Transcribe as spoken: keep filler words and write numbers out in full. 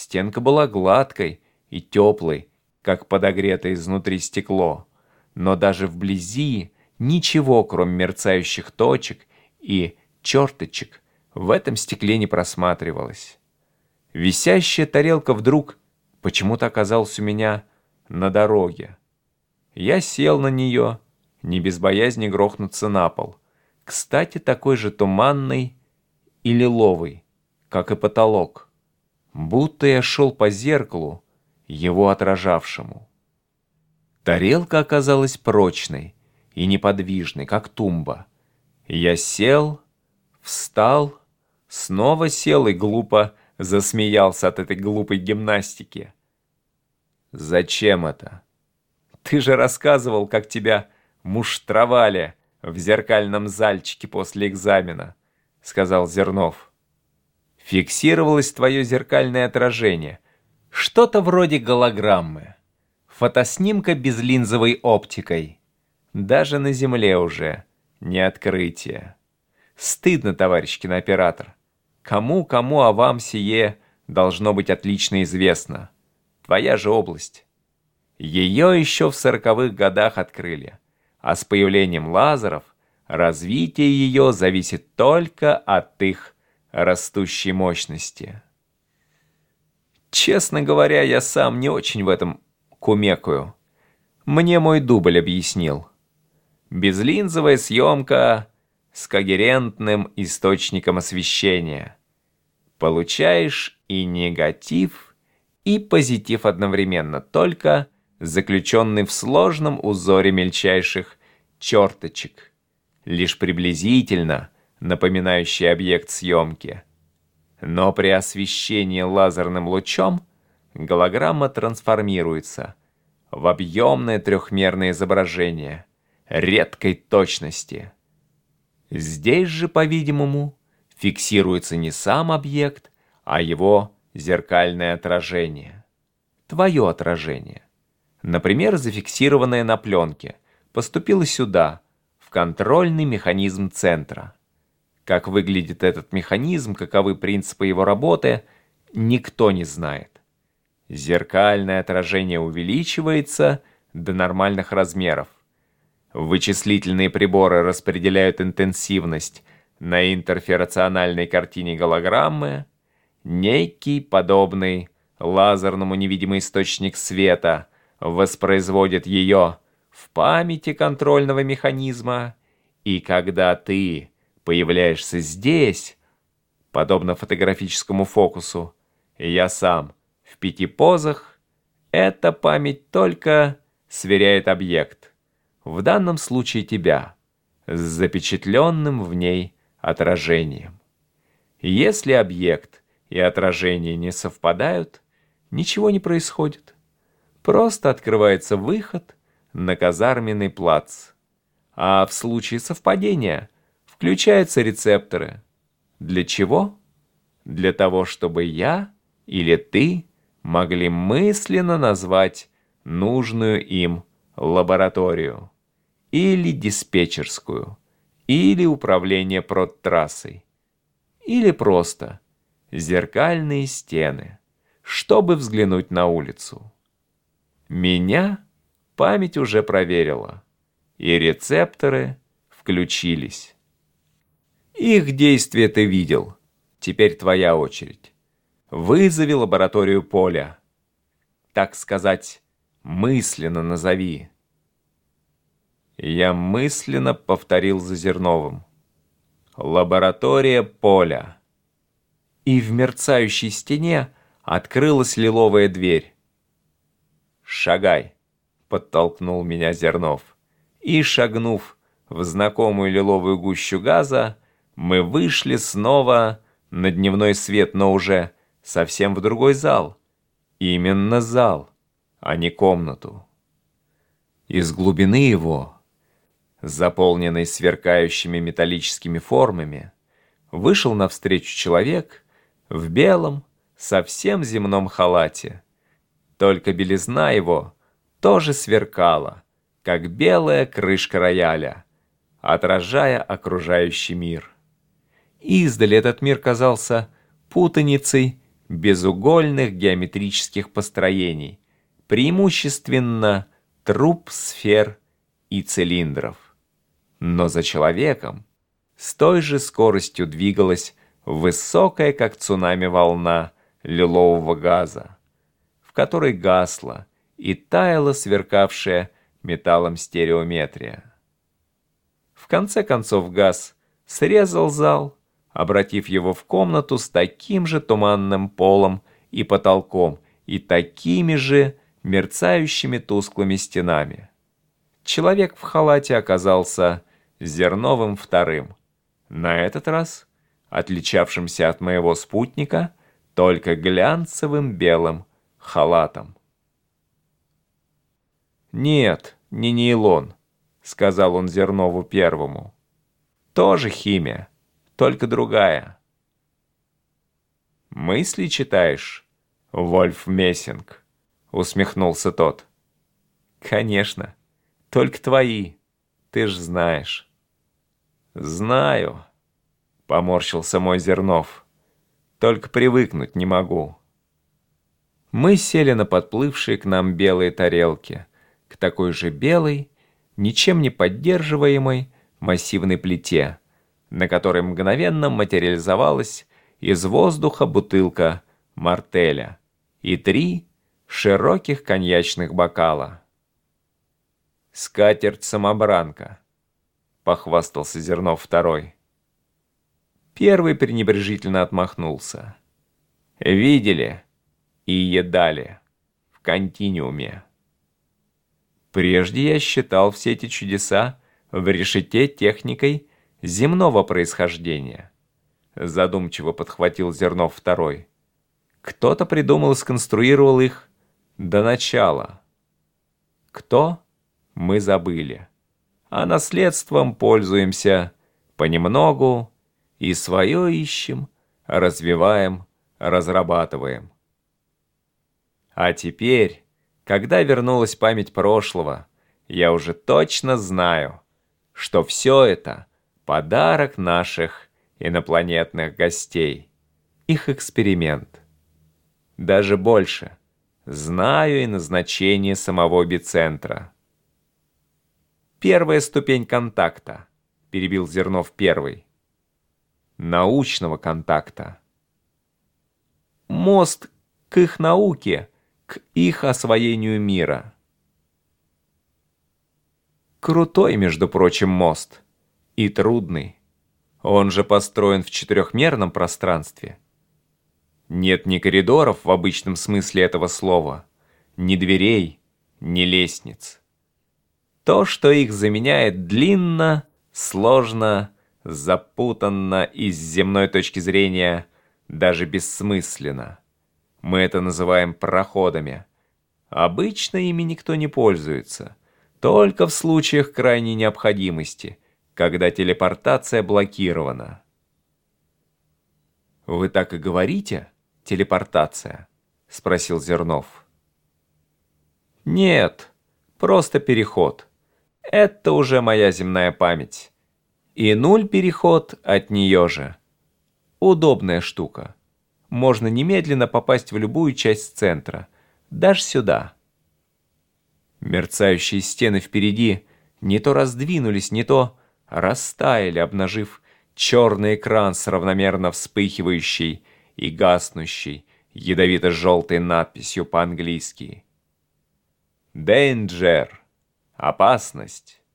Стенка была гладкой и теплой, как подогретое изнутри стекло, но даже вблизи ничего, кроме мерцающих точек и черточек, в этом стекле не просматривалось. Висящая тарелка вдруг почему-то оказалась у меня на дороге. Я сел на нее, не без боязни грохнуться на пол. Кстати, такой же туманный и лиловый, как и потолок. Будто я шел по зеркалу, его отражавшему. Тарелка оказалась прочной и неподвижной, как тумба. Я сел, встал, снова сел и глупо засмеялся от этой глупой гимнастики. «Зачем это? Ты же рассказывал, как тебя муштровали в зеркальном зальчике после экзамена», — сказал Зернов. «Фиксировалось твое зеркальное отражение. Что-то вроде голограммы. Фотоснимка безлинзовой оптикой. Даже на Земле уже не открытие. Стыдно, товарищ кинооператор. Кому-кому, а вам сие должно быть отлично известно. Твоя же область. Ее еще в сороковых годах открыли, а с появлением лазеров развитие ее зависит только от их растущей мощности. Честно говоря, я сам не очень в этом кумекаю. Мне мой дубль объяснил. Безлинзовая съемка с когерентным источником освещения. Получаешь и негатив, и позитив одновременно, только заключенный в сложном узоре мельчайших черточек, лишь приблизительно напоминающий объект съемки. Но при освещении лазерным лучом голограмма трансформируется в объемное трехмерное изображение редкой точности. Здесь же, по-видимому, фиксируется не сам объект, а его зеркальное отражение. Твое отражение. Например, зафиксированное на пленке, поступило сюда, в контрольный механизм центра. Как выглядит этот механизм, каковы принципы его работы, никто не знает. Зеркальное отражение увеличивается до нормальных размеров. Вычислительные приборы распределяют интенсивность на интерферациональной картине голограммы. Некий, подобный лазерному невидимый источник света, воспроизводит ее в памяти контрольного механизма, и когда ты появляешься здесь, подобно фотографическому фокусу, я сам в пяти позах, эта память только сверяет объект, в данном случае тебя, с запечатленным в ней отражением. Если объект и отражение не совпадают, ничего не происходит. Просто открывается выход на казарменный плац. А в случае совпадения включаются рецепторы. Для чего? Для того, чтобы я или ты могли мысленно назвать нужную им лабораторию, или диспетчерскую, или управление продтрассой, или просто зеркальные стены, чтобы взглянуть на улицу. Меня память уже проверила, и рецепторы включились. Их действие ты видел. Теперь твоя очередь. Вызови лабораторию Поля. Так сказать, мысленно назови. Я мысленно повторил за Зерновым. Лаборатория Поля. И в мерцающей стене открылась лиловая дверь. «Шагай», — подтолкнул меня Зернов. И, шагнув в знакомую лиловую гущу газа, мы вышли снова на дневной свет, но уже совсем в другой зал. Именно зал, а не комнату. Из глубины его, заполненной сверкающими металлическими формами, вышел навстречу человек в белом, совсем земном халате. Только белизна его тоже сверкала, как белая крышка рояля, отражая окружающий мир. Издали этот мир казался путаницей безугольных геометрических построений, преимущественно труб, сфер и цилиндров. Но за человеком с той же скоростью двигалась высокая, как цунами, волна лилового газа, в которой гасла и таяла сверкавшая металлом стереометрия. В конце концов газ срезал зал, обратив его в комнату с таким же туманным полом и потолком и такими же мерцающими тусклыми стенами. Человек в халате оказался Зерновым вторым, на этот раз отличавшимся от моего спутника только глянцевым белым халатом. «Нет, не нейлон», — сказал он Зернову первому. «Тоже химия, только другая». «Мысли читаешь, Вольф Мессинг?» — усмехнулся тот. «Конечно, только твои, ты ж знаешь». «Знаю», — поморщился мой Зернов, — «только привыкнуть не могу». Мы сели на подплывшие к нам белые тарелки, к такой же белой, ничем не поддерживаемой массивной плите, на которой мгновенно материализовалась из воздуха бутылка мартеля и три широких коньячных бокала. «Скатерть-самобранка», — похвастался Зернов второй. Первый пренебрежительно отмахнулся. «Видели и едали в континууме». Прежде я считал все эти чудеса в решете техникой земного происхождения. Задумчиво подхватил Зернов второй. Кто-то придумал и сконструировал их до начала. Кто? Мы забыли. А наследством пользуемся понемногу и свое ищем, развиваем, разрабатываем. А теперь, когда вернулась память прошлого, я уже точно знаю, что все это подарок наших инопланетных гостей, их эксперимент. Даже больше, знаю и назначение самого бицентра. «Первая ступень контакта», — перебил Зернов первый. «Научного контакта. Мост к их науке, к их освоению мира». Крутой, между прочим, мост. И трудный. Он же построен в четырехмерном пространстве. Нет ни коридоров в обычном смысле этого слова, ни дверей, ни лестниц. То, что их заменяет, длинно, сложно, запутанно и с земной точки зрения даже бессмысленно. Мы это называем проходами. Обычно ими никто не пользуется, только в случаях крайней необходимости, когда телепортация блокирована. «Вы так и говорите, телепортация?» — спросил Зернов. «Нет, просто переход. Это уже моя земная память. И нуль переход от нее же. Удобная штука. Можно немедленно попасть в любую часть центра, даже сюда». Мерцающие стены впереди не то раздвинулись, не то растаяли, обнажив черный экран с равномерно вспыхивающей и гаснущей ядовито-желтой надписью по-английски. «Danger» — опасность.